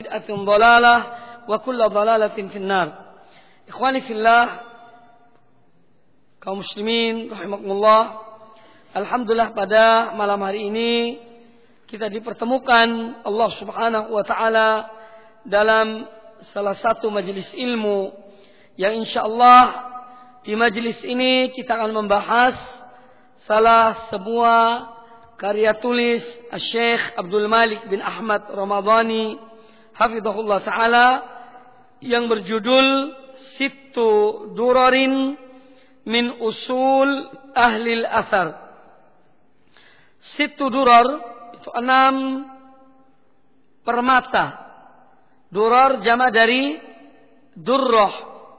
bid'atin dhalalah wa kullu dhalalatin finnar. Ikhwani fillah, kaum muslimin rahimakumullah. Alhamdulillah pada malam hari ini kita dipertemukan Allah Subhanahu wa taala dalam salah satu majelis ilmu yang insyaallah di majelis ini kita akan membahas salah sebuah karya tulis Syekh Abdul Malik bin Ahmad Ramadhani hafizahullah taala yang berjudul Sittu Durarin min Usul Ahli al-Athar. Sittu durar itu 6 permata. Durar jama dari durrah,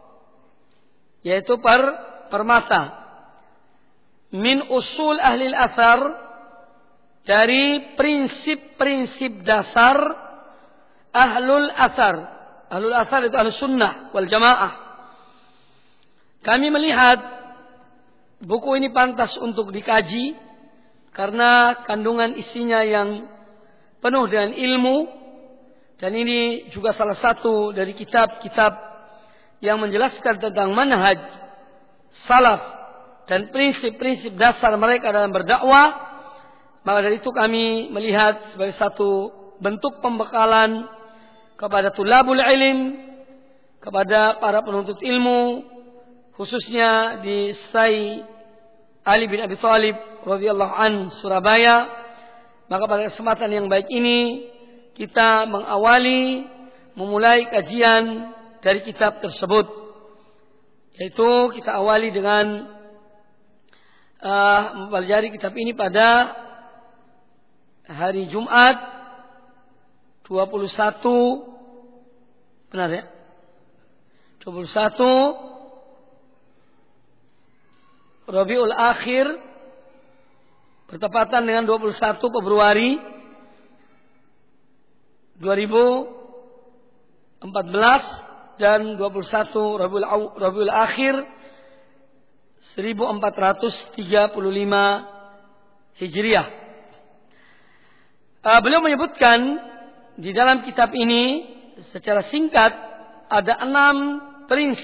yaitu permata. Min usul ahli al-athar, dari prinsip-prinsip dasar ahlul athar. Ahlul athar itu ahlus sunnah wal jamaah. Kami melihat buku ini pantas untuk dikaji karena kandungan isinya yang penuh dengan ilmu, dan ini juga salah satu dari kitab-kitab yang menjelaskan tentang manhaj salaf dan prinsip-prinsip dasar mereka dalam berdakwah. Maka dari itu kami melihat sebagai satu bentuk pembekalan kepada tulabul ilm, kepada para penuntut ilmu, khususnya di Sai Ali bin Abi Thalib radhiyallahu an Surabaya. Maka pada kesempatan yang baik ini kita memulai kajian dari kitab tersebut, yaitu kita awali dengan mempelajari kitab ini pada hari Jumat 21 benar ya 21 Rabiul Akhir, bertepatan dengan 21 Februari 2014 dan 21 Rabiul Akhir 1435 Hijriah. Beliau menyebutkan di dalam kitab ini secara singkat ada 6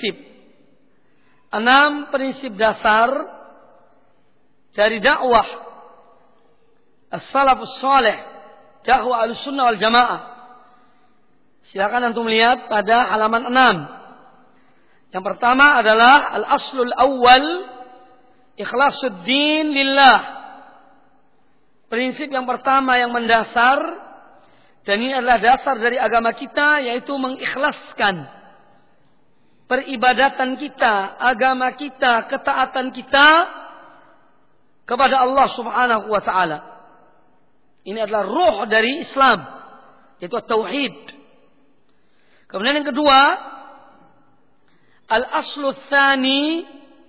prinsip dasar dari dakwah as-salafus salih, dakwah al-sunnah wal jamaah. Silakan antum lihat pada halaman 6. Yang pertama adalah al-aslul awwal ikhlasuddin lillah. Prinsip yang pertama yang mendasar, dan ini adalah dasar dari agama kita, yaitu mengikhlaskan peribadatan kita, agama kita, ketaatan kita kepada Allah Subhanahu wa taala. Ini adalah ruh dari Islam, yaitu tauhid. Kemudian yang kedua, al-aslu tsani,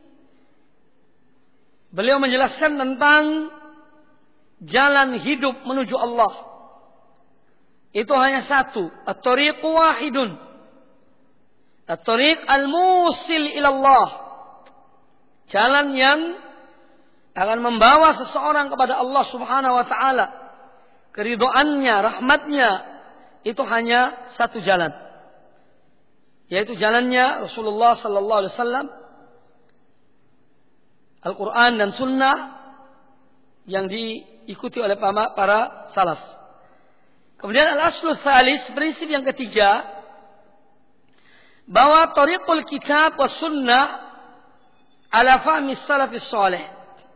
beliau menjelaskan tentang jalan hidup menuju Allah. Itu hanya satu, at-tariqu wahidun. At-tariq al-musil ila Allah. Jalan yang akan membawa seseorang kepada Allah Subhanahu wa taala, keridhaannya, rahmatnya, itu hanya satu jalan, yaitu jalannya Rasulullah sallallahu alaihi wasallam, Al-Quran dan Sunnah yang diikuti oleh para salaf. Kemudian al-aslu tsalis, prinsip yang ketiga, bahwa tariqul kitab was sunnah ala fahmi salafis salih.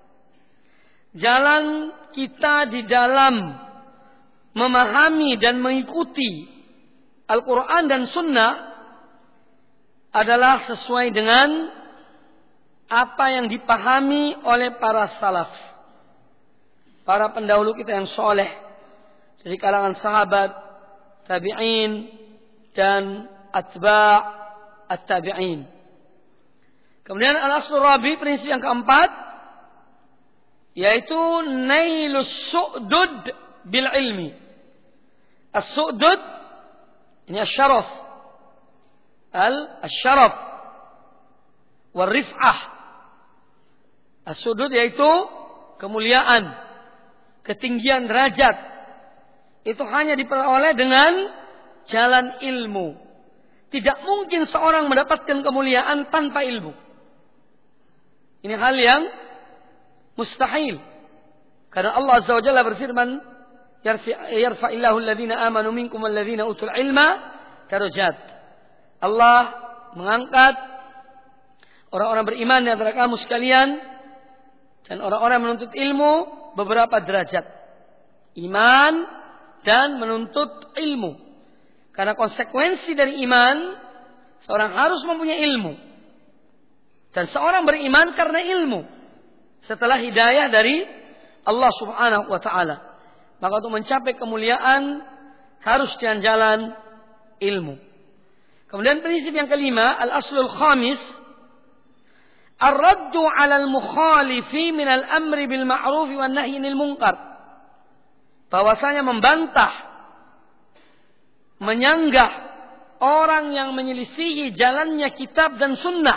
Jalan kita di dalam memahami dan mengikuti Al-Quran dan Sunnah adalah sesuai dengan apa yang dipahami oleh para salaf, para pendahulu kita yang soleh, dari kalangan sahabat, tabi'in, dan atba' at-tabi'in. Kemudian al-aslu rabi, prinsip yang keempat, yaitu nailus su'dud bil ilmi. As-su'dud ini asy-syaraf. Al-syaraf wal rif'ah. As-su'dud yaitu kemuliaan, ketinggian derajat. Itu hanya diperoleh dengan jalan ilmu. Tidak mungkin seorang mendapatkan kemuliaan tanpa ilmu. Ini hal yang mustahil. Karena Allah Azza wa Jalla berfirman, yarfa'illahu alladhina amanu minkum walladhina utul ilma darajat. Allah mengangkat orang-orang beriman di antara kamu sekalian dan orang-orang menuntut ilmu beberapa derajat. Iman dan menuntut ilmu. Karena konsekuensi dari iman, seorang harus mempunyai ilmu. Dan seorang beriman karena ilmu. Setelah hidayah dari Allah Subhanahu wa ta'ala. Maka untuk mencapai kemuliaan harus dengan jalan ilmu. Kemudian prinsip yang kelima, al-aslul khamis, ar-raddu 'alal mukhalifi minal amri bil ma'ruf wan nahyi 'anil munkar. Bahwasanya membantah, menyanggah orang yang menyelisihi jalannya kitab dan sunnah.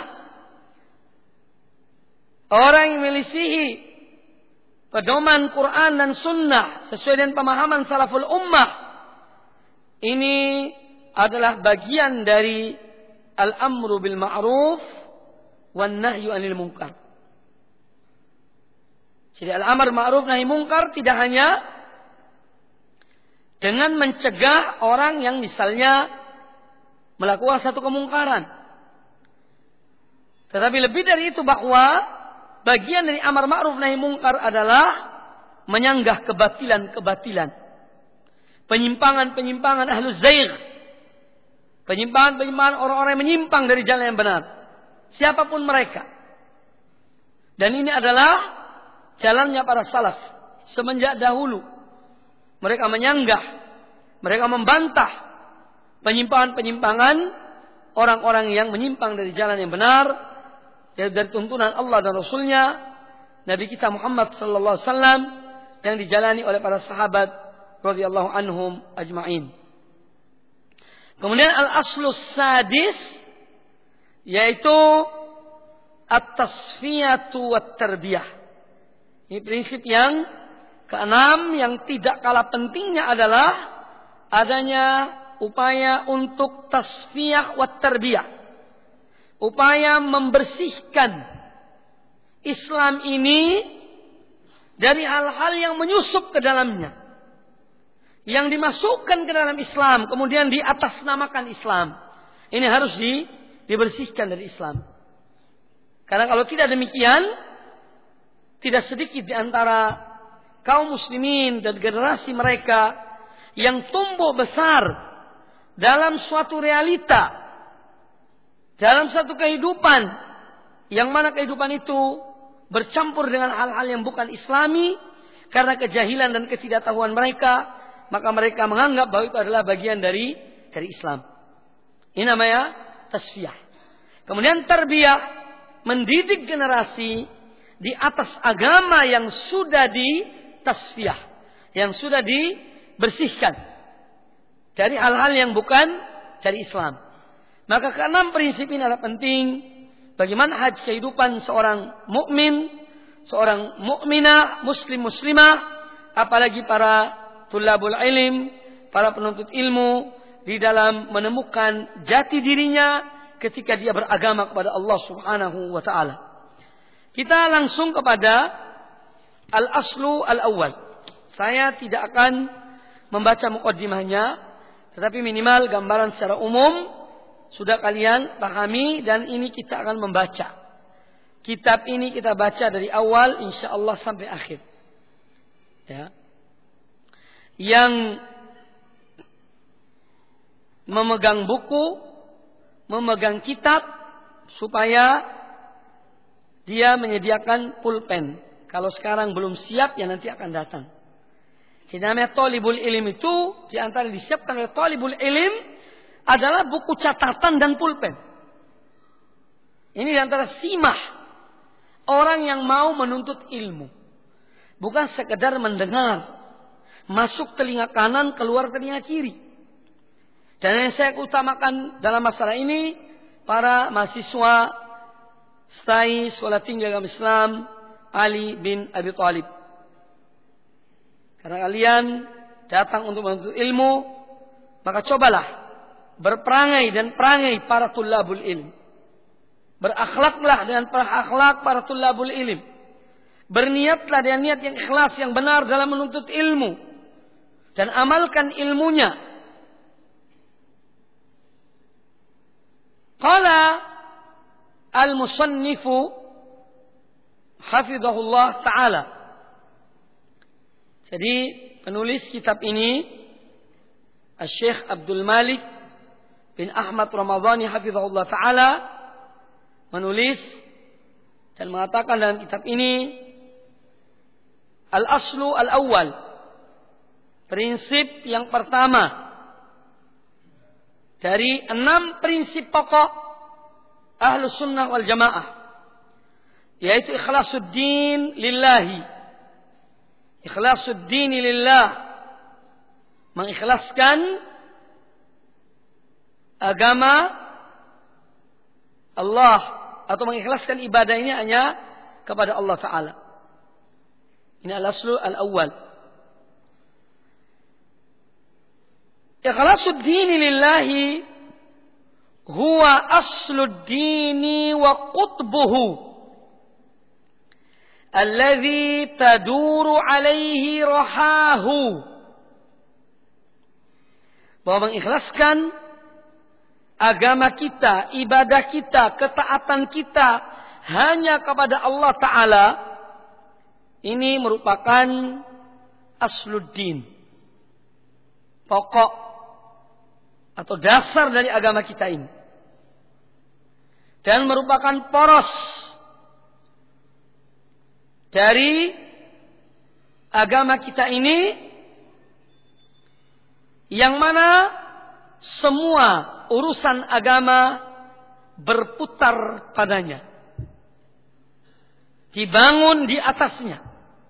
Orang yang menyelisihi pedoman Quran dan sunnah sesuai dengan pemahaman salaful ummah. Ini adalah bagian dari al-amru bil ma'ruf wan nahyu 'anil munkar. Jadi al-amr ma'ruf nahi munkar tidak hanya dengan mencegah orang yang misalnya melakukan satu kemungkaran. Tetapi lebih dari itu bahwa bagian dari amar ma'ruf nahi munkar adalah menyanggah kebatilan-kebatilan. Penyimpangan-penyimpangan ahluz zaigh. Penyimpangan-penyimpangan orang-orang yang menyimpang dari jalan yang benar. Siapapun mereka. Dan ini adalah jalannya para salaf. Semenjak dahulu. Mereka menyanggah. Mereka membantah penyimpangan-penyimpangan orang-orang yang menyimpang dari jalan yang benar. Dari tuntunan Allah dan Rasulnya. Nabi kita Muhammad sallallahu alaihi wasallam. Yang dijalani oleh para sahabat radhiyallahu anhum ajma'in. Kemudian al-aslus sadis, yaitu at-tasfiyatu wat-tarbiyah. Ini prinsip yang keenam yang tidak kalah pentingnya adalah adanya upaya untuk tasfiyah wat-tarbiyah. Upaya membersihkan Islam ini dari hal-hal yang menyusup ke dalamnya. Yang dimasukkan ke dalam Islam, kemudian diatasnamakan Islam. Ini harus dibersihkan dari Islam. Karena kalau tidak demikian, tidak sedikit di antara kaum muslimin dan generasi mereka yang tumbuh besar dalam suatu realita, dalam satu kehidupan, yang mana kehidupan itu bercampur dengan hal-hal yang bukan Islami, karena kejahilan dan ketidaktahuan mereka. Maka mereka menganggap bahwa itu adalah bagian dari Islam. Ini namanya tasfiyah. Kemudian tarbiyah, mendidik generasi di atas agama yang sudah ditasfiyah, yang sudah dibersihkan dari hal-hal yang bukan dari Islam. Maka keenam prinsip ini adalah penting bagi manhaj kehidupan seorang mukmin, seorang mukminah, muslimah, apalagi para tulabul ilm, para penuntut ilmu di dalam menemukan jati dirinya ketika dia beragama kepada Allah Subhanahu wa taala. Kita langsung kepada al-aslu al-awwal. Saya tidak akan membaca muqaddimahnya, tetapi minimal gambaran secara umum sudah kalian pahami, dan ini kita akan membaca. Kitab ini kita baca dari awal insyaallah sampai akhir. Ya. Yang memegang buku, memegang kitab, supaya dia menyediakan pulpen. Kalau sekarang belum siap, ya nanti akan datang. Jadi namanya thalibul ilm itu, di antara disiapkan oleh thalibul ilm adalah buku catatan dan pulpen. Ini di antara simah orang yang mau menuntut ilmu. Bukan sekedar mendengar, masuk telinga kanan, keluar telinga kiri. Dan yang saya utamakan dalam masalah ini, para mahasiswa STAI, Sekolah Tinggi Agama Islam Ali bin Abi Thalib. Karena kalian datang untuk menuntut ilmu, Maka cobalah berperangai dan perangai para tullabul ilm. Berakhlaklah dengan akhlak para tullabul ilm. Berniatlah dengan niat yang ikhlas, yang benar dalam menuntut ilmu. Dan amalkan ilmunya. Qala al-musannifu hafizahullah ta'ala. Jadi penulis kitab ini Syekh Abdul Malik bin Ahmad Ramadhani hafizahullah ta'ala menulis dan mengatakan dalam kitab ini al-aslu al-awwal, prinsip yang pertama dari 6 prinsip pokok Ahlus Sunnah wal Jamaah, yaitu ikhlasuddin lillahi. Ikhlasuddin lillah, mengikhlaskan agama Allah atau mengikhlaskan ibadah ini hanya kepada Allah Ta'ala. Ini al-aslu al-awwal. Ikhlasuddin lillahi huwa asluddini wa qutbuhu alladhi taduru alaihi rahahu. Bahwa mengikhlaskan agama kita, ibadah kita, ketaatan kita hanya kepada Allah Ta'ala, ini merupakan asluddin, pokok atau dasar dari agama kita ini, dan merupakan poros dari agama kita ini, yang mana semua urusan agama berputar padanya, dibangun di atasnya.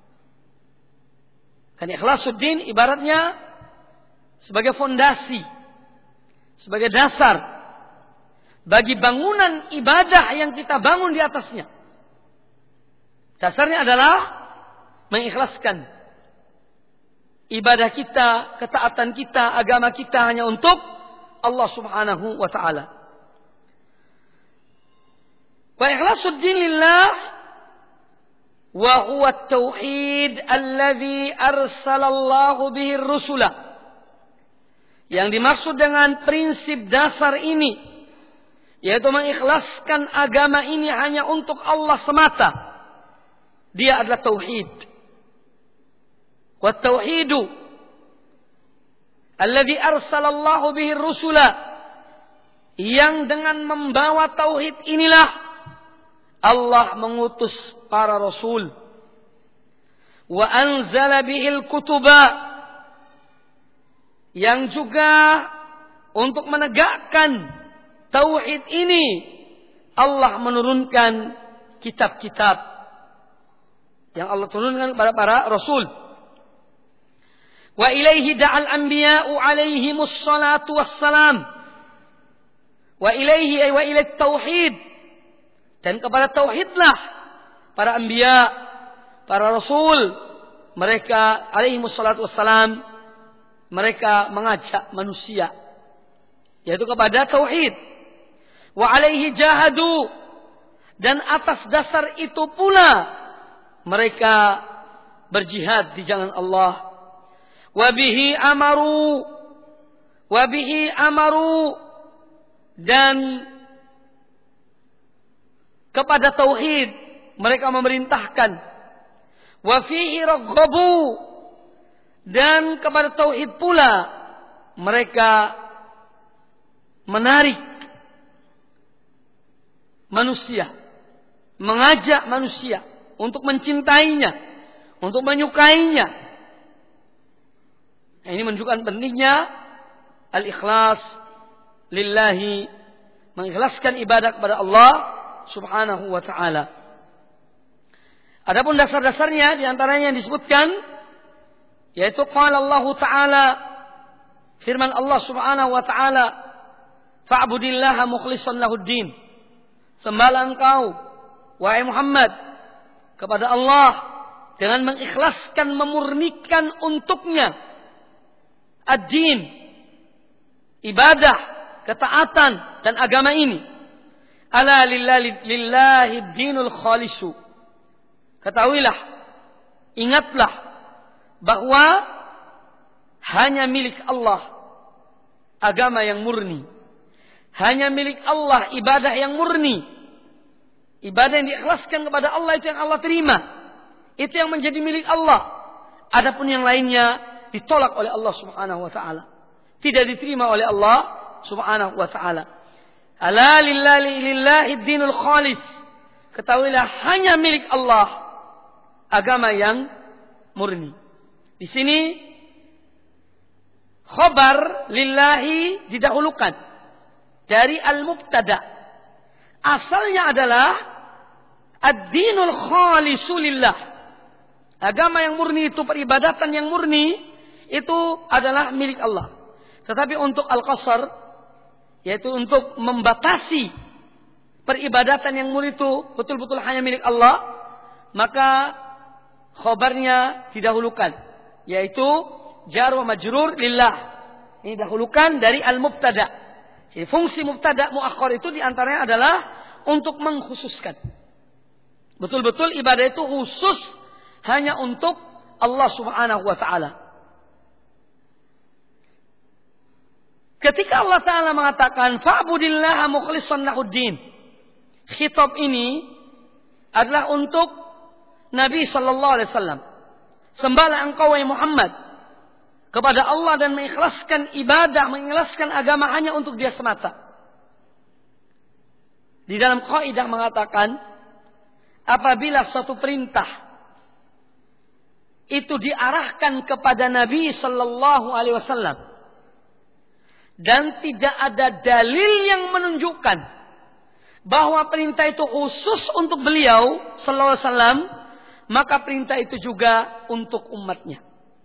Dan ikhlasuddin ibaratnya sebagai fondasi, sebagai dasar bagi bangunan ibadah yang kita bangun di atasnya. Dasarnya adalah mengikhlaskan ibadah kita, ketaatan kita, agama kita hanya untuk Allah Subhanahu wa ta'ala. Wa ikhlasuddin lillah wa huwa at-tauhid alladhi arsalallahu bihi ar-rusula. Yang dimaksud dengan prinsip dasar ini, yaitu mengikhlaskan agama ini hanya untuk Allah semata. Dia adalah tauhid. والتوحيد الذي أرسل الله به الرسل, yang dengan membawa tauhid inilah Allah mengutus para rasul. Wa anzala bihil kutuba, yang juga untuk menegakkan tauhid ini Allah menurunkan kitab-kitab yang Allah turunkan kepada para rasul. Wa ilaihi da'al anbiya'u alaihimus salatu wassalam. Wa ilaihi ay wa ilait tauhid. Dan kepada tauhidlah para anbiya, para rasul, mereka alaihimus salatu wassalam, mereka mengajak manusia yaitu kepada tauhid. Wa alaihi jahadu, dan atas dasar itu pula mereka berjihad di jalan Allah. Wabihi amaru, dan kepada tauhid mereka memerintahkan. Wafihi raghabu, dan kepada tauhid pula mereka menarik manusia, mengajak manusia untuk mencintainya, untuk menyukainya. Ini menunjukkan pentingnya al-ikhlas lillahi, mengikhlaskan ibadah kepada Allah Subhanahu wa ta'ala. Adapun dasar-dasarnya diantaranya yang disebutkan, yaitu qala Allah Ta'ala, firman Allah Subhanahu wa ta'ala, fa'budillaha mukhlishan lahuddin, sembahlah engkau wahai Muhammad kepada Allah dengan mengikhlaskan, memurnikan untuknya ad-din, ibadah, ketaatan dan agama ini. Ala lillahi dinul khalisu. Ketahuilah, ingatlah bahwa hanya milik Allah agama yang murni. Hanya milik Allah ibadah yang murni. Ibadah yang diikhlaskan kepada Allah itu yang Allah terima. Itu yang menjadi milik Allah. Adapun yang lainnya ditolak oleh Allah Subhanahu wa taala. Tidak diterima oleh Allah Subhanahu wa taala. Ala lillahi dinul khalis. Ketahuilah hanya milik Allah agama yang murni. Di sini khabar lillahi didahulukan dari al-mubtada. Asalnya adalah ad-dinul khalisu lillah. Agama yang murni itu, peribadatan yang murni itu adalah milik Allah. Tetapi untuk al-qasar, yaitu untuk membatasi peribadatan yang murni itu betul-betul hanya milik Allah, maka khabarnya didahulukan, yaitu jar wa majrur lillah. Ini dahulukan dari al-mubtada. Jadi fungsi mubtada muakhkhar itu diantaranya adalah untuk mengkhususkan. Betul-betul ibadah itu khusus hanya untuk Allah Subhanahu wa taala. Ketika Allah Ta'ala mengatakan fa'budillaha mukhlishan lahuddin, khitab ini adalah untuk Nabi sallallahu alaihi wasallam. Sembahlah engkau wahai Muhammad kepada Allah dan mengikhlaskan ibadah, mengikhlaskan agama hanya untuk Dia semata. Di dalam kaidah mengatakan, apabila suatu perintah itu diarahkan kepada Nabi sallallahu alaihi wasallam dan tidak ada dalil yang menunjukkan bahwa perintah itu khusus untuk beliau sallallahu alaihi wasallam, maka perintah itu juga untuk umatnya.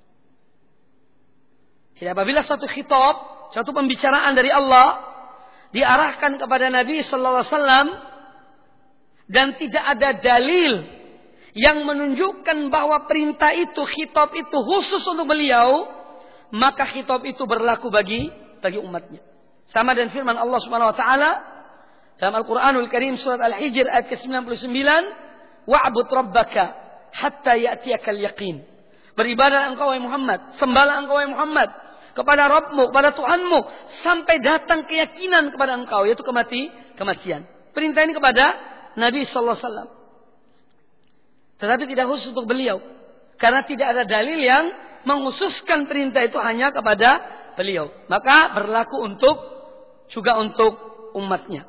Jadi apabila satu khitab, satu pembicaraan dari Allah diarahkan kepada Nabi sallallahu alaihi wasallam dan tidak ada dalil yang menunjukkan bahwa perintah itu, khitab itu khusus untuk beliau, maka khitab itu berlaku bagi umatnya. Sama dengan firman Allah Subhanahu wa taala dalam Al-Qur'anul Karim surat Al-Hijr ayat ke-99, wa'bud rabbaka hatta ya'tiyakal yaqin. Beribadah engkau wahai Muhammad, sembahlah engkau wahai Muhammad kepada Rabbmu, kepada Tuhanmu sampai datang keyakinan kepada engkau, yaitu kematian. Perintah ini kepada Nabi sallallahu alaihi wasallam. Tetapi tidak khusus untuk beliau, karena tidak ada dalil yang mengkhususkan perintah itu hanya kepada beliau. Maka berlaku juga untuk umatnya.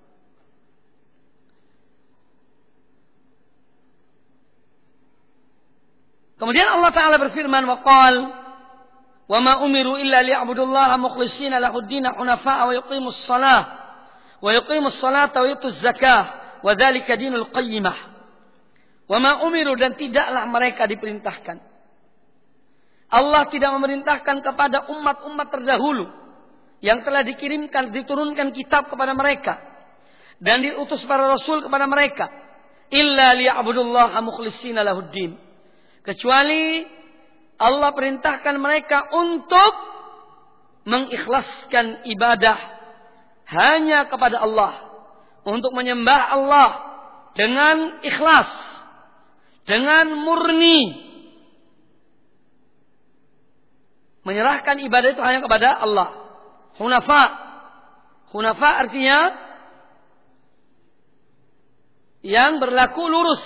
Kemudian Allah Ta'ala berfirman, waqal wa ma umiru illa liya'budullaha mukhlishina lahuddin hunafa'a wa yuqimus salata wa yutuz zakah wa dzalika dinul qayyimah. Wa ma umiru, dan tidaklah mereka diperintahkan. Allah tidak memerintahkan kepada umat-umat terdahulu yang telah diturunkan kitab kepada mereka dan diutus para rasul kepada mereka, illa liya'budullaha mukhlishina lahuddin, kecuali Allah perintahkan mereka untuk mengikhlaskan ibadah hanya kepada Allah, untuk menyembah Allah dengan ikhlas, dengan murni, menyerahkan ibadah itu hanya kepada Allah. Hunafa artinya yang berlaku lurus.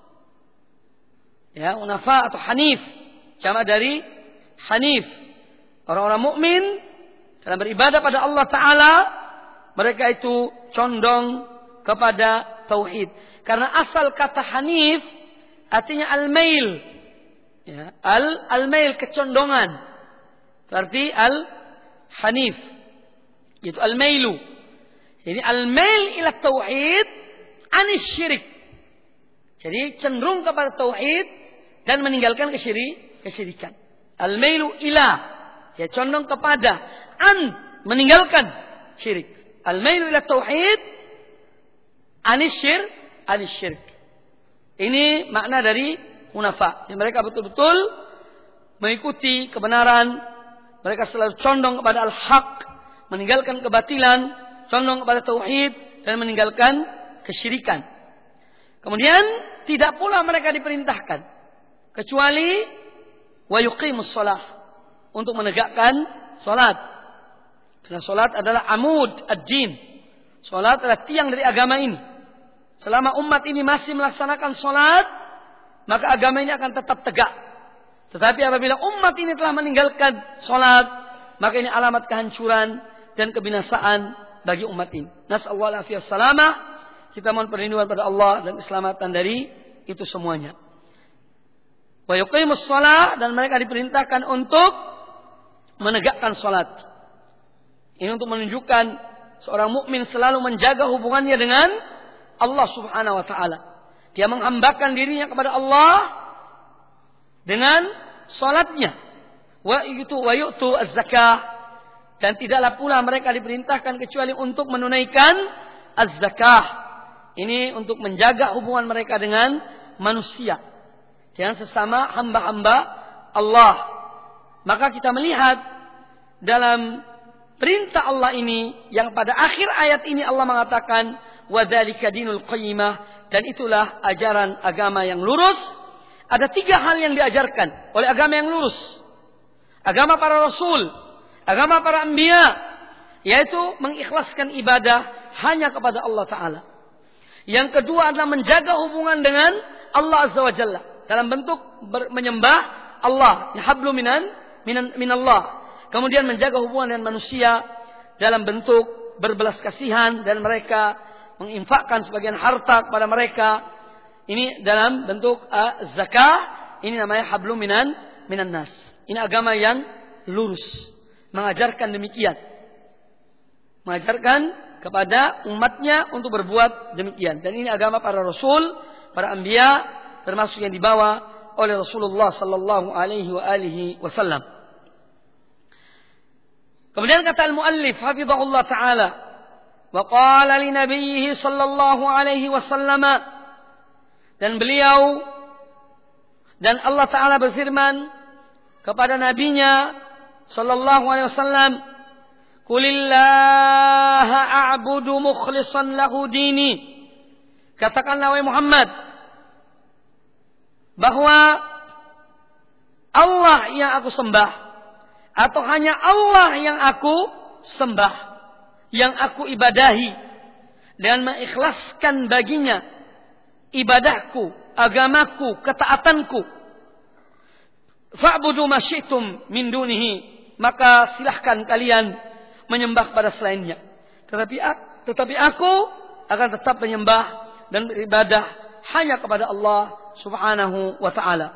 Ya, hunafa atau hanif, jamak dari hanif. Orang-orang mukmin dalam beribadah pada Allah Ta'ala, mereka itu condong kepada tauhid. Karena asal kata hanif artinya al-mail. Ya, al-mail, kecondongan. Berarti al-hanif, yaitu al-mailu. Jadi al-mail ila tauhid anis syirik. Jadi cenderung kepada tauhid dan meninggalkan kesyirikan. Al-mailu ila, ya condong kepada, meninggalkan syirik. Al-mailu ila tauhid anis syirik. Ini makna dari hunafa. Jadi mereka betul-betul mengikuti kebenaran. Mereka selalu condong kepada al-haq. meninggalkan kebatilan, condong kepada tauhid dan meninggalkan kesyirikan. Kemudian tidak pula mereka diperintahkan kecuali wa yuqimus shalah, untuk menegakkan salat. Karena salat adalah amud ad-din. Salat adalah tiang dari agama ini. Selama umat ini masih melaksanakan salat, maka agama ini akan tetap tegak. Tetapi apabila umat ini telah meninggalkan salat, maka ini alamat kehancuran dan kebinasaan bagi umat ini. Nas'allahu alaihi wasallam. Kita mohon perlindungan pada Allah dan keselamatan dari itu semuanya. Wa yuqimus shalah, dan mereka diperintahkan untuk menegakkan salat. Ini untuk menunjukkan seorang mukmin selalu menjaga hubungannya dengan Allah Subhanahu wa taala. Dia menghambakan dirinya kepada Allah dengan salatnya. Wa yu'tu az-zakah, dan tidaklah pula mereka diperintahkan kecuali untuk menunaikan az-zakah. Ini untuk menjaga hubungan mereka dengan manusia, dengan sesama hamba-hamba Allah. Maka kita melihat dalam perintah Allah ini, yang pada akhir ayat ini Allah mengatakan wa dzalika dinul qayyimah, dan itulah ajaran agama yang lurus. Ada 3 hal yang diajarkan oleh agama yang lurus, agama para rasul, agama para anbiya, yaitu mengikhlaskan ibadah hanya kepada Allah Ta'ala. Yang kedua adalah menjaga hubungan dengan Allah Azza wa Jalla dalam bentuk menyembah Allah, hablu minallah. Kemudian menjaga hubungan dengan manusia dalam bentuk berbelas kasihan, dan mereka menginfakkan sebagian harta kepada mereka. Ini dalam bentuk zakah. Ini namanya hablu minan nas. Ini agama yang lurus, mengajarkan demikian, mengajarkan kepada umatnya untuk berbuat demikian. Dan ini agama para rasul, para anbiya, termasuk yang dibawa oleh Rasulullah sallallahu alaihi wasallam. Kemudian kata al-muallif hafizahullah taala, wa qala li nabiyhi sallallahu alaihi wasallam, dan beliau dan Allah taala berfirman kepada nabinya sallallahu alaihi wasallam, Qulillaha a'budu mukhlishan lahu dini. Katakanlah wahai Muhammad bahwa Allah yang aku sembah, atau hanya Allah yang aku sembah, yang aku ibadahi, dan mengikhlaskan baginya ibadahku, agamaku, ketaatanku. Fa'budu ma syi'tum min dunihi, maka silahkan kalian menyembah pada selainnya. Tetapi aku akan tetap menyembah dan beribadah hanya kepada Allah Subhanahu wa ta'ala.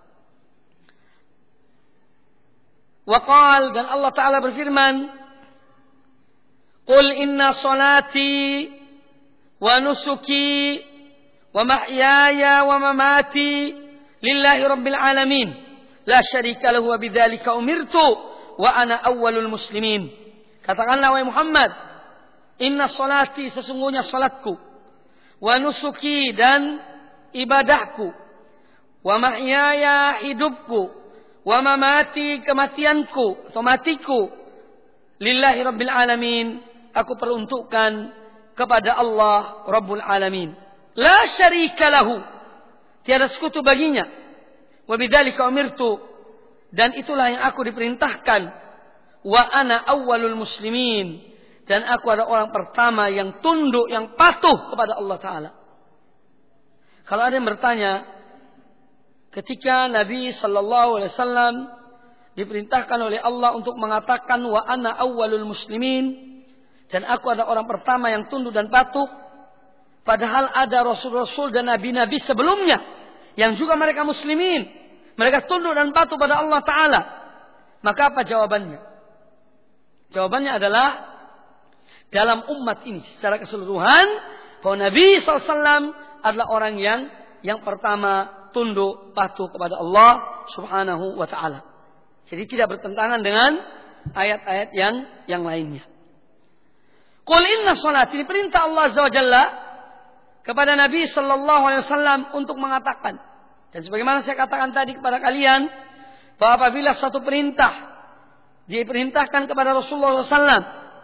Wa qala, dan Allah Ta'ala berfirman, Qul inna salati wa nusuki wa mahyaya wa mamati lillahi rabbil alamin, la syarika lahu wa bidzalika umirtu wa ana awwalul muslimin. Katakanlah wahai Muhammad, inna salati, sesungguhnya salatku, wa nusuki, dan ibadahku, wa mahyaya, hidupku, wa mamati, kematianku atau matiku, lillahi rabbil alamin, aku peruntukkan kepada Allah Rabbul Alamin. La syarika lahu, tiada sekutu baginya. Wa bidzalika umirtu, dan itulah yang aku diperintahkan. Wa ana awwalul muslimin, dan aku adalah orang pertama yang tunduk, yang patuh kepada Allah Ta'ala. Kalau ada yang bertanya, ketika Nabi Sallallahu Alaihi Wasallam diperintahkan oleh Allah untuk mengatakan wa ana awwalul muslimin, dan aku adalah orang pertama yang tunduk dan patuh, padahal ada rasul-rasul dan nabi-nabi sebelumnya yang juga mereka muslimin, mereka tunduk dan patuh pada Allah Ta'ala, maka apa jawabannya? Jawabannya adalah dalam umat ini secara keseluruhan, bahwa Nabi SAW adalah orang yang pertama tunduk patuh kepada Allah Subhanahu wa ta'ala. Jadi tidak bertentangan dengan ayat-ayat yang lainnya. Qul inna salati, diperintah Allah Azza wa Jalla kepada Nabi sallallahu alaihi wasallam untuk mengatakan, dan sebagaimana saya katakan tadi kepada kalian, bahwa apabila satu perintah diperintahkan kepada Rasulullah SAW,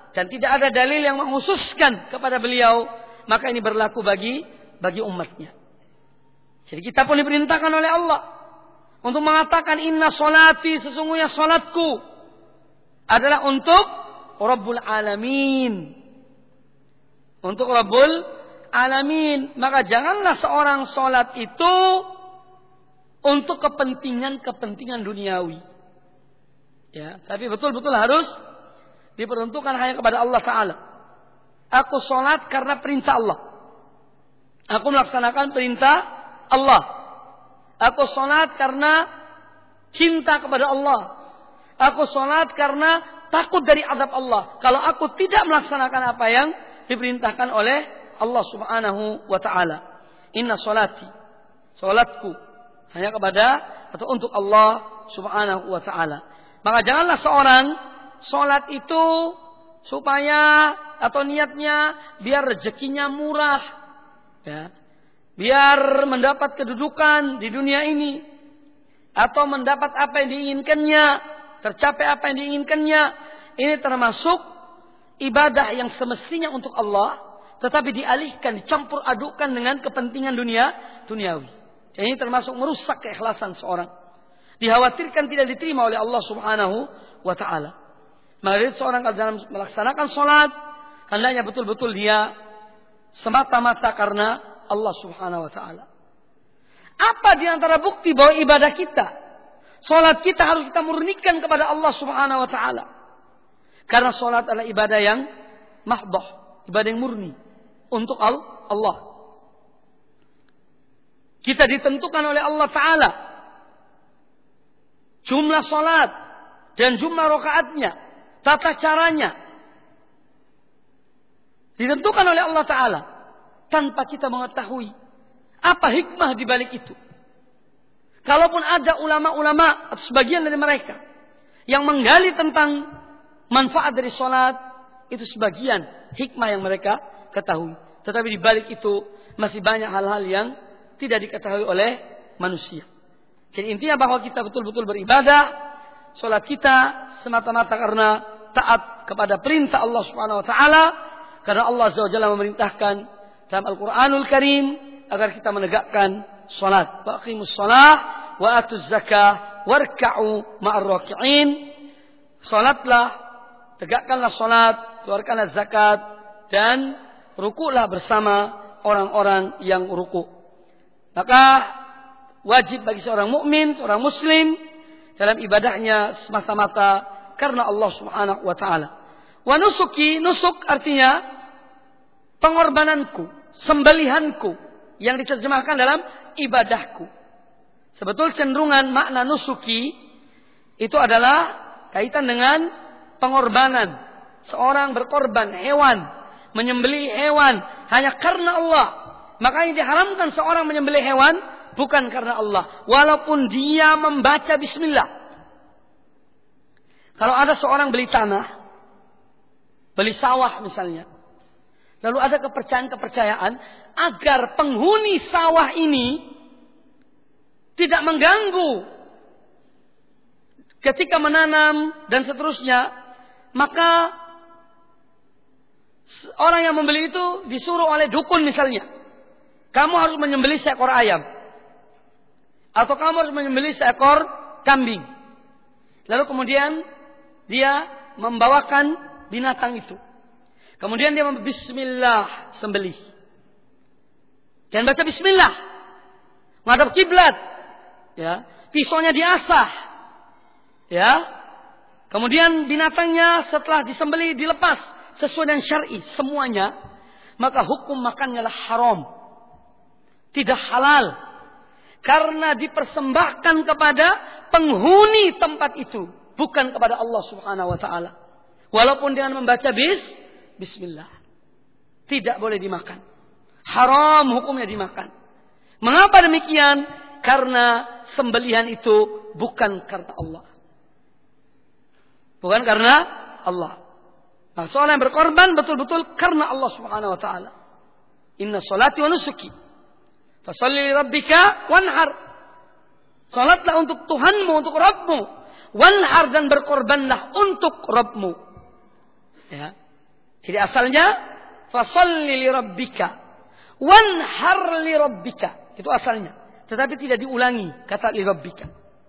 dan tidak ada dalil yang mengkhususkan kepada beliau, maka ini berlaku bagi umatnya. Jadi kita pun diperintahkan oleh Allah untuk mengatakan inna sholati, sesungguhnya salatku adalah untuk Rabbul Alamin. Untuk Rabbul Alamin. Maka janganlah seorang salat itu untuk kepentingan duniawi. Ya, tapi betul-betul harus diperuntukkan hanya kepada Allah Ta'ala. Aku salat karena perintah Allah. Aku melaksanakan perintah Allah. Aku salat karena cinta kepada Allah. Aku salat karena takut dari azab Allah. Kalau aku tidak melaksanakan apa yang diperintahkan oleh Allah Subhanahu wa Ta'ala. Inna sholati, salatku hanya kepada atau untuk Allah Subhanahu wa Ta'ala. Maka janganlah seorang salat itu supaya atau niatnya biar rezekinya murah, ya, biar mendapat kedudukan di dunia ini, atau mendapat apa yang diinginkannya, tercapai apa yang diinginkannya. Ini termasuk ibadah yang semestinya untuk Allah, tetapi dialihkan, dicampur adukkan dengan kepentingan duniawi. Dan ini termasuk merusak keikhlasan seorang. Dikhawatirkan tidak diterima oleh Allah Subhanahu wa Ta'ala. Maka seorang dalam melaksanakan sholat, hendaknya betul-betul dia semata-mata karena Allah Subhanahu wa Ta'ala. Apa di antara bukti bahwa ibadah kita, sholat kita harus kita murnikan kepada Allah Subhanahu wa Ta'ala? Karena sholat adalah ibadah yang mahdoh, ibadah yang murni untuk Allah. Kita ditentukan oleh Allah Ta'ala jumlah sholat dan jumlah rakaatnya, tata caranya ditentukan oleh Allah Ta'ala tanpa kita mengetahui apa hikmah di balik itu. Kalaupun ada ulama-ulama atau sebagian dari mereka yang menggali tentang manfaat dari sholat, itu sebagian hikmah yang mereka ketahui. Tetapi di balik itu masih banyak hal-hal yang tidak diketahui oleh manusia. Jadi intinya bahwa kita betul-betul beribadah, sholat kita semata-mata karena taat kepada perintah Allah Subhanahu wa Ta'ala. Karena Allah Azza wa Jalla memerintahkan dalam Al-Quranul Karim agar kita menegakkan sholat. Wa aqimus sholah wa atuz zakah warka'u ma'ar raki'in. Sholatlah, tegakkanlah sholat, keluarkanlah zakat, dan rukulah bersama orang-orang yang ruku. Maka wajib bagi seorang mukmin, seorang muslim dalam ibadahnya semata-mata karena Allah Subhanahu wa Ta'ala. Wa nusuki, nusuk artinya pengorbananku, sembelihanku, yang diterjemahkan dalam ibadahku. Sebetul cenderungan makna nusuki itu adalah kaitan dengan pengorbanan. Seorang berkorban hewan, menyembelih hewan hanya karena Allah. Makanya diharamkan seorang menyembelih hewan bukan karena Allah, walaupun dia membaca bismillah. Kalau ada seorang beli tanah, beli sawah misalnya, lalu ada kepercayaan agar penghuni sawah ini tidak mengganggu ketika menanam dan seterusnya, maka orang yang membeli itu disuruh oleh dukun misalnya, kamu harus menyembelih seekor ayam, atau kamu harus menyembelih seekor kambing. Lalu kemudian dia membawakan binatang itu. Kemudian dia bismillah sembelih. Dan baca bismillah. Menghadap kiblat. Ya, pisaunya diasah. Ya. Kemudian binatangnya setelah disembelih dilepas sesuai dengan syar'i semuanya, maka hukum makannya adalah haram. Tidak halal. Karena dipersembahkan kepada penghuni tempat itu, bukan kepada Allah Subhanahu wa Ta'ala. Walaupun dengan membaca bismillah, tidak boleh dimakan. Haram hukumnya dimakan. Mengapa demikian? Karena sembelihan itu bukan karena Allah. Bukan karena Allah. Nah, seorang yang berkorban betul-betul karena Allah Subhanahu wa Ta'ala. Inna sholati wa nusuki fasalli li rabbika wanhar. Salatlah untuk Tuhanmu, untuk Rabbmu. Wanhar, dan berkorbanlah untuk Rabbmu. Ya. Jadi asalnya fasholli li rabbika wanhar li rabbika. Itu asalnya. Tetapi tidak diulangi kata li rabbika.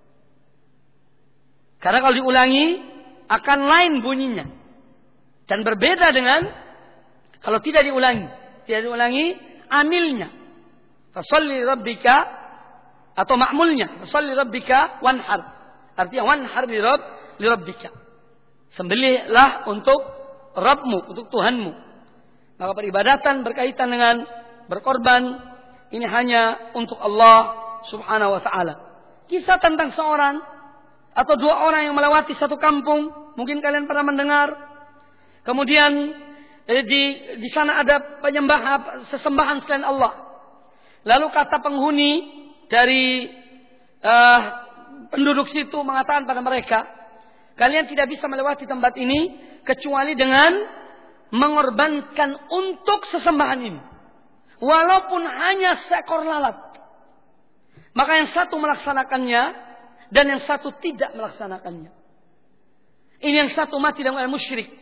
Karena kalau diulangi akan lain bunyinya. Dan berbeda dengan kalau tidak diulangi. Tidak diulangi amilnya. Fasholli li rabbika atau ma'mulnya. Fasholli li rabbika wanhar. Artinya wanhar li rabbika. Sembelihlah untuk Rabbmu, untuk Tuhanmu. Maka peribadatan berkaitan dengan berkorban ini hanya untuk Allah Subhanahu wa taala. Kisah tentang seorang atau dua orang yang melewati satu kampung, mungkin kalian pernah mendengar. Kemudian di sana ada sesembahan selain Allah. Lalu kata penghuni dari penduduk situ mengatakan pada mereka, kalian tidak bisa melewati tempat ini kecuali dengan mengorbankan untuk sesembahan ini. Walaupun hanya seekor lalat. Maka yang satu melaksanakannya dan yang satu tidak melaksanakannya. Ini yang satu mati dengan musyrik.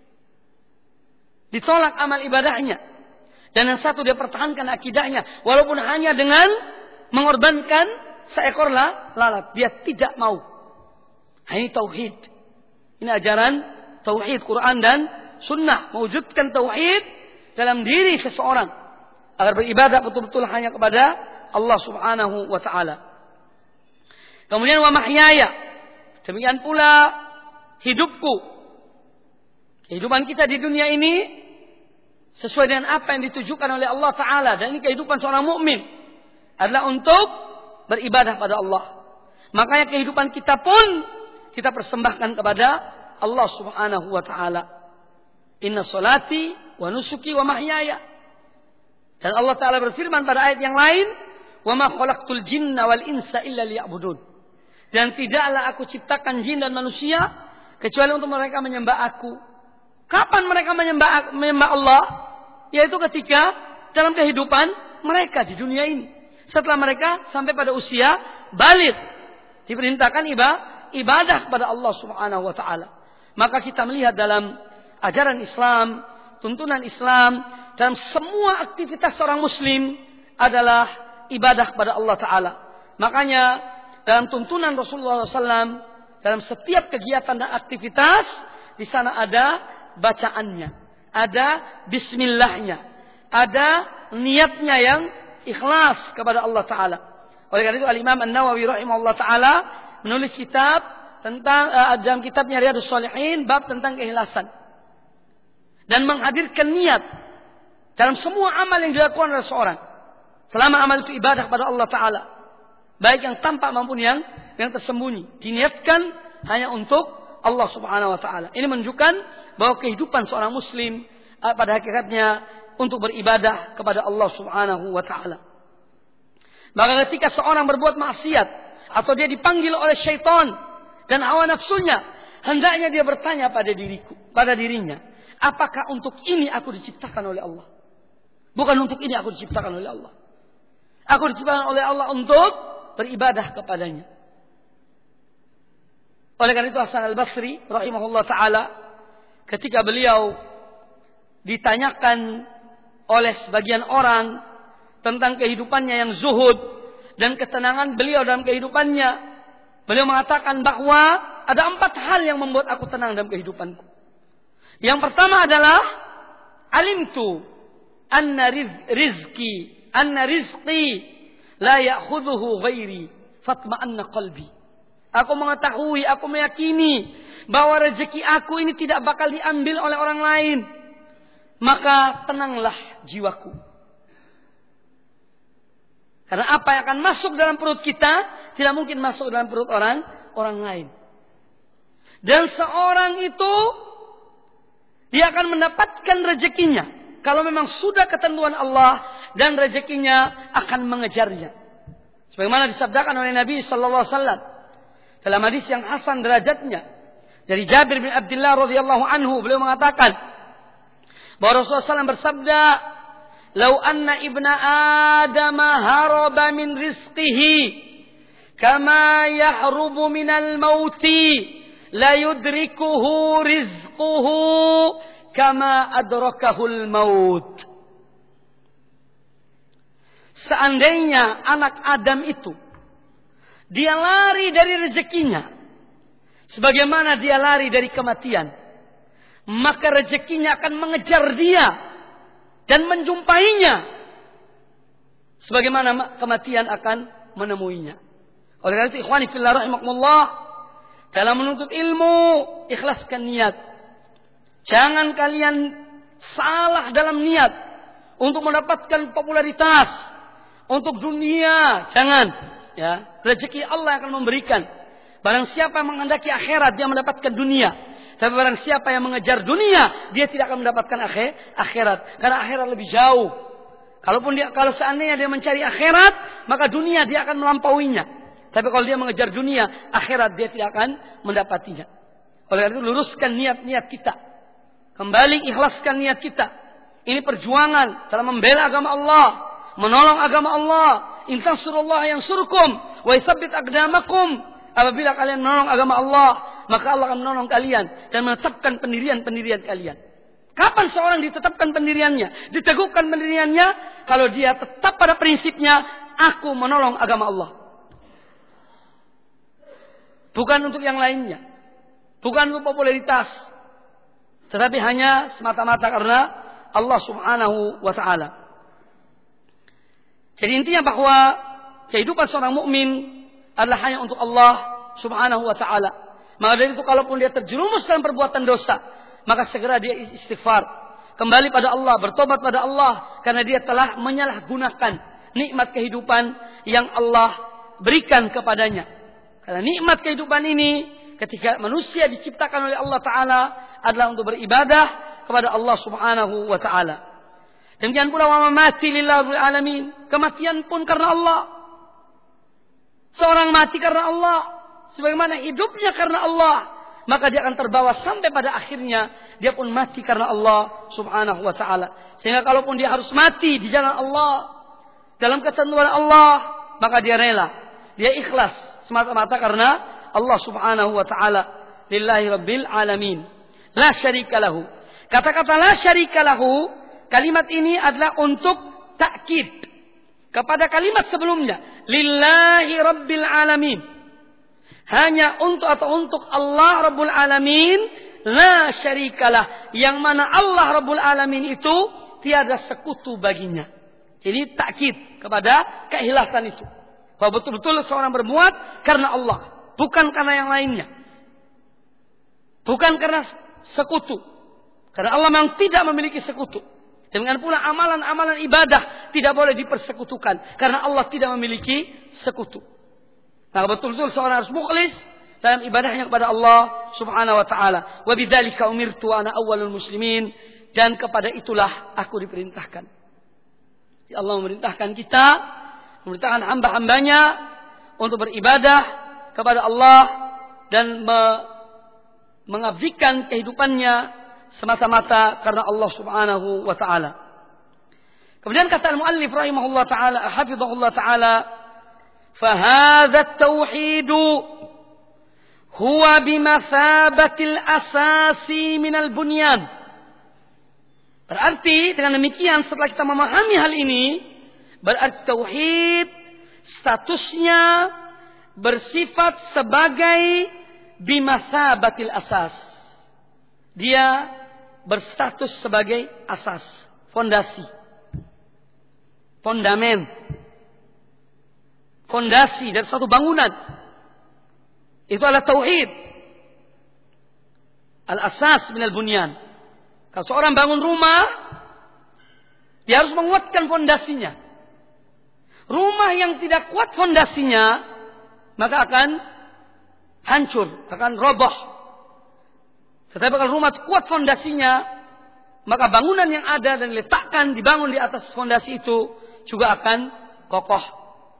Ditolak amal ibadahnya. Dan yang satu dia pertahankan akidahnya. Walaupun hanya dengan mengorbankan seekor lalat. Dia tidak mau. Ini tauhid. Ini ajaran tauhid Quran dan sunnah. Mewujudkan tauhid dalam diri seseorang. Agar beribadah betul-betul hanya kepada Allah Subhanahu wa ta'ala. Kemudian wa mahyaya. Demikian pula hidupku. Kehidupan kita di dunia ini sesuai dengan apa yang ditujukan oleh Allah Ta'ala. Dan ini kehidupan seorang mukmin adalah untuk beribadah pada Allah. Makanya kehidupan kita pun kita persembahkan kepada Allah Subhanahu wa ta'ala. Inna salati wa nusuki wa mahyaya. Dan Allah Ta'ala berfirman pada ayat yang lain, wa ma khalaqtul jinna wal insa illa liya'budun. Dan tidaklah aku ciptakan jin dan manusia kecuali untuk mereka menyembah aku. Kapan mereka menyembah Allah? Yaitu ketika dalam kehidupan mereka di dunia ini. Setelah mereka sampai pada usia baligh, diperintahkan ibadah kepada Allah Subhanahu wa ta'ala. Maka kita melihat dalam ajaran Islam, tuntunan Islam, dalam semua aktivitas seorang muslim adalah ibadah kepada Allah Ta'ala. Makanya dalam tuntunan Rasulullah SAW, dalam setiap kegiatan dan aktivitas, di sana ada bacaannya, ada bismillahnya, ada niatnya yang ikhlas kepada Allah Ta'ala. Oleh karena itu Al-Imam An-Nawawi rahimahullah Ta'ala menulis kitab tentang dalam kitabnya Riyadhus Shalihin bab tentang keikhlasan dan menghadirkan niat dalam semua amal yang dilakukan oleh seorang. Selama amal itu ibadah kepada Allah Ta'ala, baik yang tampak maupun yang tersembunyi, diniatkan hanya untuk Allah Subhanahu wa ta'ala. Ini menunjukkan bahwa kehidupan seorang muslim pada hakikatnya untuk beribadah kepada Allah Subhanahu wa ta'ala. Maka ketika seorang berbuat maksiat atau dia dipanggil oleh syaitan dan hawa nafsunya, hendaknya dia bertanya pada dirinya, apakah untuk ini aku diciptakan oleh Allah? Bukan untuk ini aku diciptakan oleh Allah. Aku diciptakan oleh Allah untuk beribadah kepadanya. Oleh karena itu Hasan Al-Basri rahimahullah ta'ala, ketika beliau ditanyakan oleh sebagian orang tentang kehidupannya yang zuhud dan ketenangan beliau dalam kehidupannya, beliau mengatakan bahwa ada 4 hal yang membuat aku tenang dalam kehidupanku. Yang pertama adalah alimtu anna rizqi la ya'khudhuhu ghairi fatma'anna qalbi. Aku mengetahui, aku meyakini bahwa rezeki aku ini tidak bakal diambil oleh orang lain. Maka tenanglah jiwaku. Karena apa yang akan masuk dalam perut kita tidak mungkin masuk dalam perut orang lain. Dan seorang itu dia akan mendapatkan rezekinya kalau memang sudah ketentuan Allah dan rezekinya akan mengejarnya. Sebagaimana disabdakan oleh Nabi sallallahu alaihi wasallam dalam hadis yang hasan derajatnya dari Jabir bin Abdullah radhiyallahu anhu, beliau mengatakan bahwa Rasulullah SAW bersabda, "Lau anna ibna Adam haraba min rizqihi kama yahrubu minal mauti la yudrikuhu rizquhu kama adrakahul maut. Seandainya anak Adam itu dia lari dari rezekinya sebagaimana dia lari dari kematian, maka rezekinya akan mengejar dia dan menjumpainya sebagaimana kematian akan menemuinya. Oleh karena itu ikhwani fillah rahimakumullah, dalam menuntut ilmu ikhlaskan niat. Jangan kalian salah dalam niat untuk mendapatkan popularitas, untuk dunia, jangan. Ya, rezeki Allah akan memberikan. Barang siapa yang menghendaki akhirat, dia mendapatkan dunia. Tapi barang siapa yang mengejar dunia, dia tidak akan mendapatkan akhirat. Karena akhirat lebih jauh. Kalau seandainya dia mencari akhirat, maka dunia dia akan melampauinya. Tapi kalau dia mengejar dunia, akhirat dia tidak akan mendapatinya. Oleh karena itu luruskan niat-niat kita. Kembali ikhlaskan niat kita. Ini perjuangan dalam membela agama Allah, menolong agama Allah. In tansurullaha yansurkum wa yutsabbit aqdamakum. Apabila kalian menolong agama Allah, maka Allah akan menolong kalian dan menetapkan pendirian-pendirian kalian. Kapan seorang ditetapkan pendiriannya, diteguhkan pendiriannya? Kalau dia tetap pada prinsipnya, aku menolong agama Allah. Bukan untuk yang lainnya. Bukan untuk popularitas. Tetapi hanya semata-mata karena Allah subhanahu wa ta'ala. Jadi intinya bahwa kehidupan seorang mukmin adalah hanya untuk Allah subhanahu wa ta'ala. Maka dari itu kalaupun dia terjerumus dalam perbuatan dosa, maka segera dia istighfar. Kembali pada Allah, bertobat pada Allah. Karena dia telah menyalahgunakan nikmat kehidupan yang Allah berikan kepadanya. Karena nikmat kehidupan ini ketika manusia diciptakan oleh Allah Ta'ala adalah untuk beribadah kepada Allah subhanahu wa ta'ala. Demikian pula wa mati lillahi alamin. Kematian pun karena Allah. Seorang mati karena Allah, sebagaimana hidupnya karena Allah, maka dia akan terbawa sampai pada akhirnya dia pun mati karena Allah subhanahu wa ta'ala. Sehingga kalaupun dia harus mati di jalan Allah, dalam ketentuan Allah, maka dia rela, dia ikhlas semata-mata karena Allah subhanahu wa ta'ala. Lillahi rabbil alamin, la syarika lahu. Kata-kata la syarika lahu, kalimat ini adalah untuk takkid kepada kalimat sebelumnya, lillahi rabbil alamin. Hanya untuk Allah rabbul alamin, la syarikalah, yang mana Allah rabbul alamin itu tiada sekutu baginya. Jadi takkid kepada keikhlasan itu, bahwa betul-betul seorang berbuat karena Allah, bukan karena yang lainnya, bukan karena sekutu. Karena Allah memang tidak memiliki sekutu. Demikian pula amalan-amalan ibadah tidak boleh dipersekutukan, karena Allah tidak memiliki sekutu. Nah, betul-betul seorang harus mukhlis dalam ibadahnya kepada Allah subhanahu wa ta'ala. Wa bidzalika umirtu ana awwalul muslimin. Dan kepada itulah aku diperintahkan. Allah memerintahkan kita, memerintahkan hamba-hambanya untuk beribadah kepada Allah dan mengabdikan kehidupannya semata-mata karena Allah subhanahu wa ta'ala. Kemudian kata al-muallif rahimahullah ta'ala, hafizahullah ta'ala, فهذا التوحيد هو بمثابة الأساس من البنيان. Berarti dengan demikian setelah kita memahami hal ini, berarti tauhid statusnya bersifat sebagai bimasabatil asas. Dia berstatus sebagai asas, fondasi, fondasi dari satu bangunan. Itu adalah tauhid. Al-asas minal bunyan. Kalau seorang bangun rumah, dia harus menguatkan fondasinya. Rumah yang tidak kuat fondasinya, maka akan hancur, akan roboh. Tetapi kalau rumah kuat fondasinya, maka bangunan yang ada dan diletakkan, dibangun di atas fondasi itu juga akan kokoh.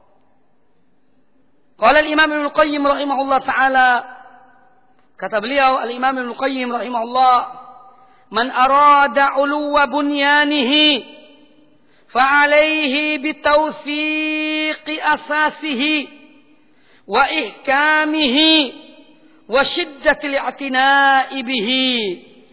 Qala al-Imam Ibnu Qayyim rahimahullah ta'ala, kata beliau al-Imam Ibnu Qayyim rahimahullah, man arada 'uluwa bunyanihi fa'alayhi bitawthiqi asasihi wa ihkamihi wa shiddati al-i'tina'i bihi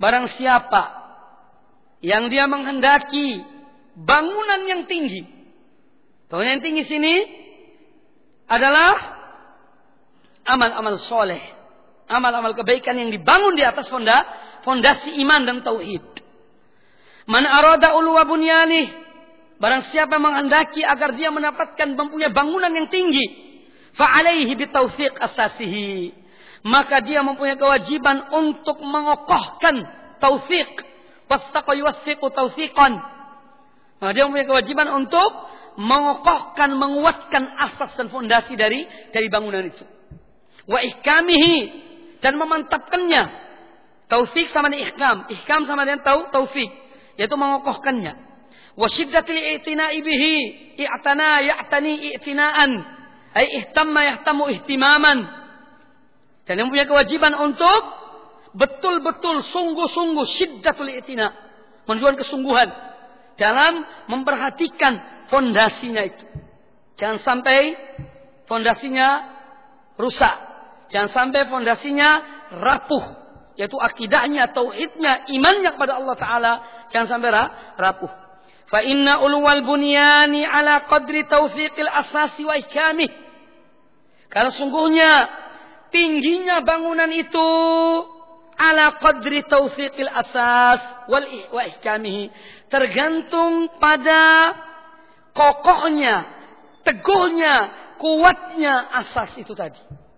barang siapa yang dia menghendaki bangunan yang tinggi. Bangunan yang tinggi sini adalah amal-amal soleh, amal-amal kebaikan yang dibangun di atas fondasi iman dan tauhid. Man arada ulwa bunyanih, barang siapa yang menghendaki agar dia mendapatkan mempunyai bangunan yang tinggi, fa alaihi bitawfiq asasihi, maka dia mempunyai kewajiban untuk mengokohkan taufiq. Wastaqa yuwathiqu tawfiqan. Maka dia mempunyai kewajiban untuk mengokohkan, menguatkan asas dan fondasi dari bangunan itu. Wa ihkamihi, dan memantapkannya. Taufiq sama dengan ihkam. Ihkam sama dengan taufiq, yaitu mengokohkannya. Wa syiddatil i'tina'i bihi, i'tana ya'tani i'tina'an, ay ihtamma yahtamu ihtimaman. Dan yang punya kewajiban untuk betul-betul sungguh-sungguh syiddatul i'tina, menunjukkan kesungguhan dalam memperhatikan fondasinya itu. Jangan sampai fondasinya rusak. Jangan sampai fondasinya rapuh, yaitu akidahnya, tauhidnya, imannya kepada Allah Ta'ala. Jangan sampai rapuh. Fa inna ulwal bunyani ala qadri tawfiqil asasi wa ihkamih. Karena sungguhnya tingginya bangunan itu ala qadri tawfiqil asas wa ihkamih, tergantung pada kokohnya, teguhnya, kuatnya asas itu tadi.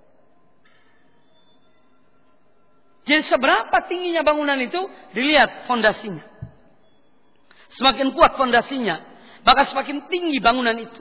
Jadi seberapa tingginya bangunan itu dilihat fondasinya. Semakin kuat fondasinya, maka semakin tinggi bangunan itu.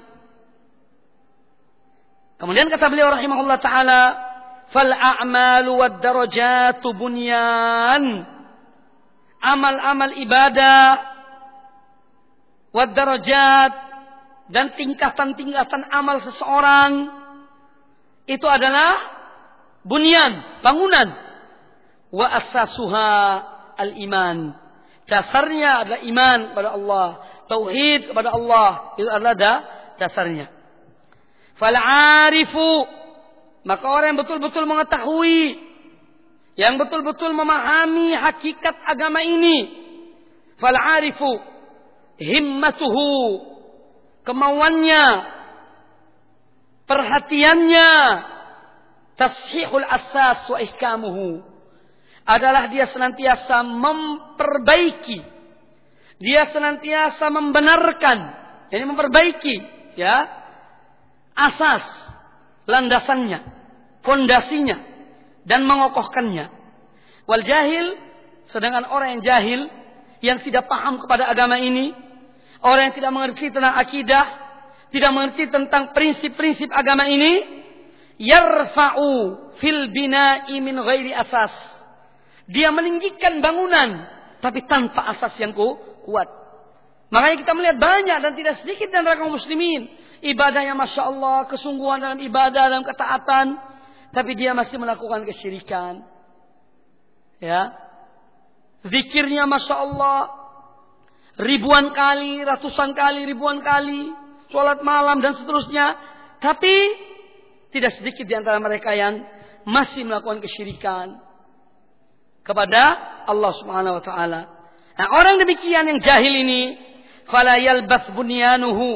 Kemudian kata beliau rahimahullah ta'ala, fal a'malu wad darajatu bunyan. Amal-amal ibadah wad darajat, dan tingkatan-tingkatan amal seseorang itu adalah bunyan, bangunan. Wa asasuha al-iman. Dasarnya adalah iman kepada Allah, tauhid kepada Allah, itu adalah dasarnya. Fal 'arifu, maka orang yang betul-betul mengetahui, yang betul-betul memahami hakikat agama ini, fal 'arifu himmatuhu, kemauannya, perhatiannya, tashihul asas wa ihkamuhu, adalah dia senantiasa memperbaiki, dia senantiasa membenarkan, jadi memperbaiki, ya, asas, landasannya, fondasinya, dan mengokohkannya. Wal jahil, sedangkan orang yang jahil, yang tidak paham kepada agama ini, orang yang tidak mengerti tentang akidah, tidak mengerti tentang prinsip-prinsip agama ini, yarfa'u fil bina'i min ghairi asas. Dia meninggikan bangunan, tapi tanpa asas yang kuat. Makanya kita melihat banyak dan tidak sedikit dari kaum muslimin, ibadahnya Masya Allah, kesungguhan dalam ibadah, dalam ketaatan, tapi dia masih melakukan kesyirikan. Ya, zikirnya Masya Allah, ribuan kali, ratusan kali, ribuan kali, sholat malam dan seterusnya. Tapi tidak sedikit di antara mereka yang masih melakukan kesyirikan kepada Allah Subhanahu wa taala. Nah, orang demikian yang jahil ini, fala yalbath bunyanuhu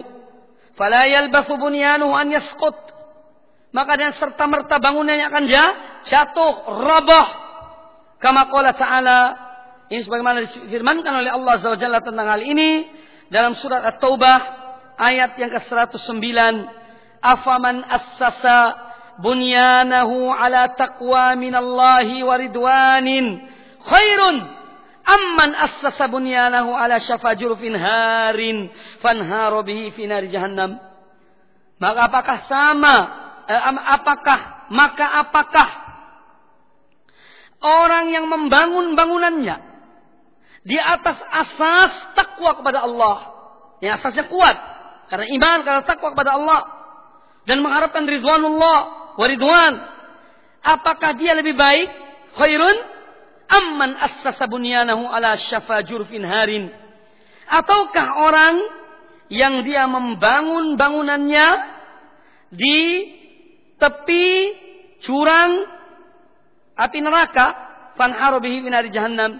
an yasqut, maka dan serta-merta bangunannya akan jatuh, roboh. Kama qala ta'ala, ini sebagaimana difirmankan oleh Allah Azza wa Jalla tentang hal ini dalam surat At-Taubah ayat yang ke-109, afaman assasa bunyanahu ala taqwa minallahi wa ridwanin khairun amman assasa bunyanahu ala syafa jurfin harin fanharu bihi fi nari jahannam. Maka apakah orang yang membangun bangunannya di atas asas takwa kepada Allah, yang asasnya kuat karena iman, karena takwa kepada Allah dan mengharapkan ridwanullah wa ridwan, apakah dia lebih baik, khairun amman assasa bunyanahu ala syafa jurfin harin, ataukah orang yang dia membangun bangunannya di tepi jurang api neraka, fanharu bihi fi nari jahannam,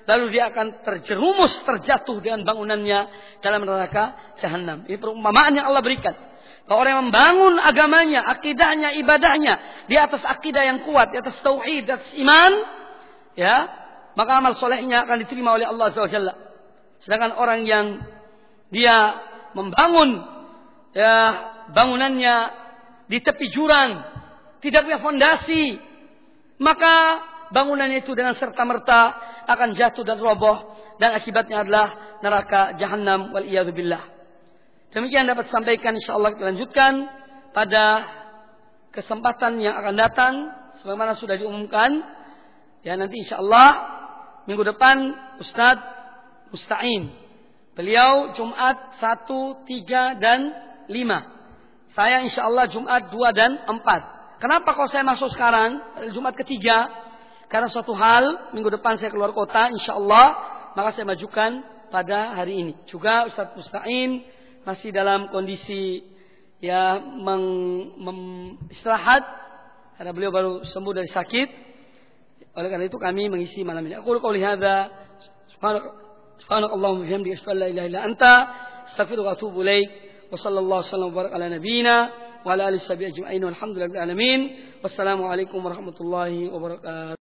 lalu dia akan terjerumus, terjatuh dengan bangunannya dalam neraka jahanam. Ini perumpamaan yang Allah berikan. Bahwa orang yang membangun agamanya, akidahnya, ibadahnya di atas akidah yang kuat, di atas tauhid, di atas iman, ya, maka amal solehnya akan diterima oleh Allah Azza wa Jalla. Sedangkan orang yang dia membangun ya bangunannya di tepi jurang, tidak punya fondasi, maka bangunannya itu dengan serta-merta akan jatuh dan roboh, dan akibatnya adalah neraka jahanam wal iyadu billah. Demikian dapat sampaikan, insyaallah kita lanjutkan pada kesempatan yang akan datang sebagaimana sudah diumumkan. Ya, nanti insyaallah minggu depan Ustadz Musta'in. Beliau Jumat 1, 3 dan 5. Saya insyaallah Jumat 2 dan 4. Kenapa kok saya masuk sekarang Jumat ketiga? Karena suatu hal minggu depan saya keluar kota insyaallah, maka saya majukan pada hari ini. Juga Ustadz Musta'in masih dalam kondisi ya istirahat karena beliau baru sembuh dari sakit. Oleh karena itu kami mengisi malam ini. Aku qouli hadza subhanakallahumma wa bihamdika asyhadu an la ilaha illa anta astaghfiruka wa atubu ilaik. Wa sallallahu wasallam wa baraka ala nabiyyina wa ala alihi washabihi ajma'in walhamdulillahi rabbil alamin. Wassalamu alaikum warahmatullahi wabarakatuh.